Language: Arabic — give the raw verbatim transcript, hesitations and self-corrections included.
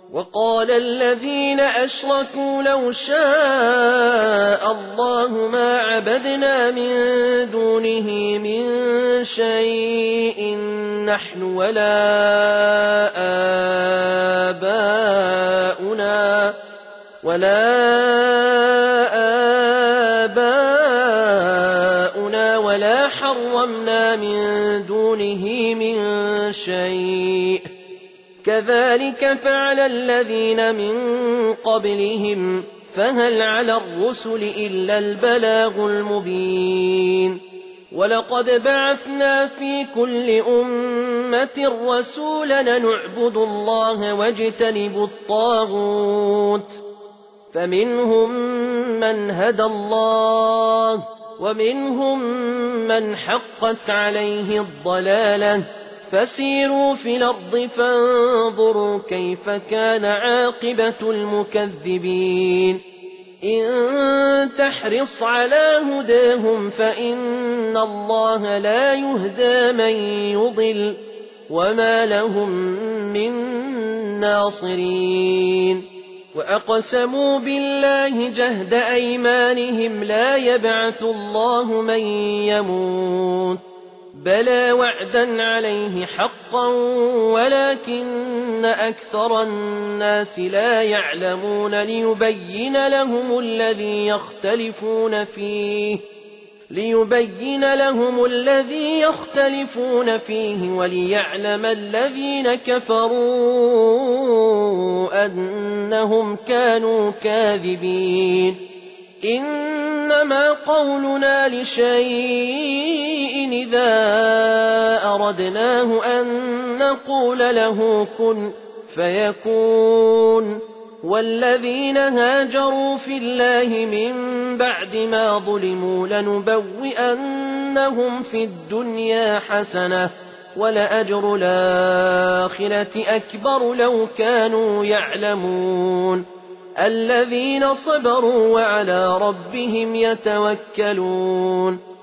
وقال الذين أشركوا لو شاء الله ما عبدنا من دونه من شيء نحن ولا آباؤنا ولا آباؤنا ولا حرمنا من دونه من شيء كذلك فعل الذين من قبلهم فهل على الرسل إلا البلاغ المبين ولقد بعثنا في كل أمة رسولا نعبد الله واجتنب الطاغوت فمنهم من هدى الله ومنهم من حقت عليه الضلالة فسيروا في الأرض فانظروا كيف كان عاقبة المكذبين إن تحرص على هداهم فإن الله لا يهدى من يضل وما لهم من ناصرين وأقسموا بالله جهد أيمانهم لا يبعث الله من يموت بلى وعدا عليه حقا ولكن أكثر الناس لا يعلمون ليبين لهم الذي يختلفون فيه ليبين لهم الذي يختلفون فيه وليعلم الذين كفروا أنهم كانوا كاذبين إنما قولنا لشيء إذا أردناه أن نقول له كن فيكون والذين هاجروا في الله من بعد ما ظلموا لنبوئنهم في الدنيا حسنة ولأجر الآخرة أكبر لو كانوا يعلمون الذين صبروا وعلى ربهم يتوكلون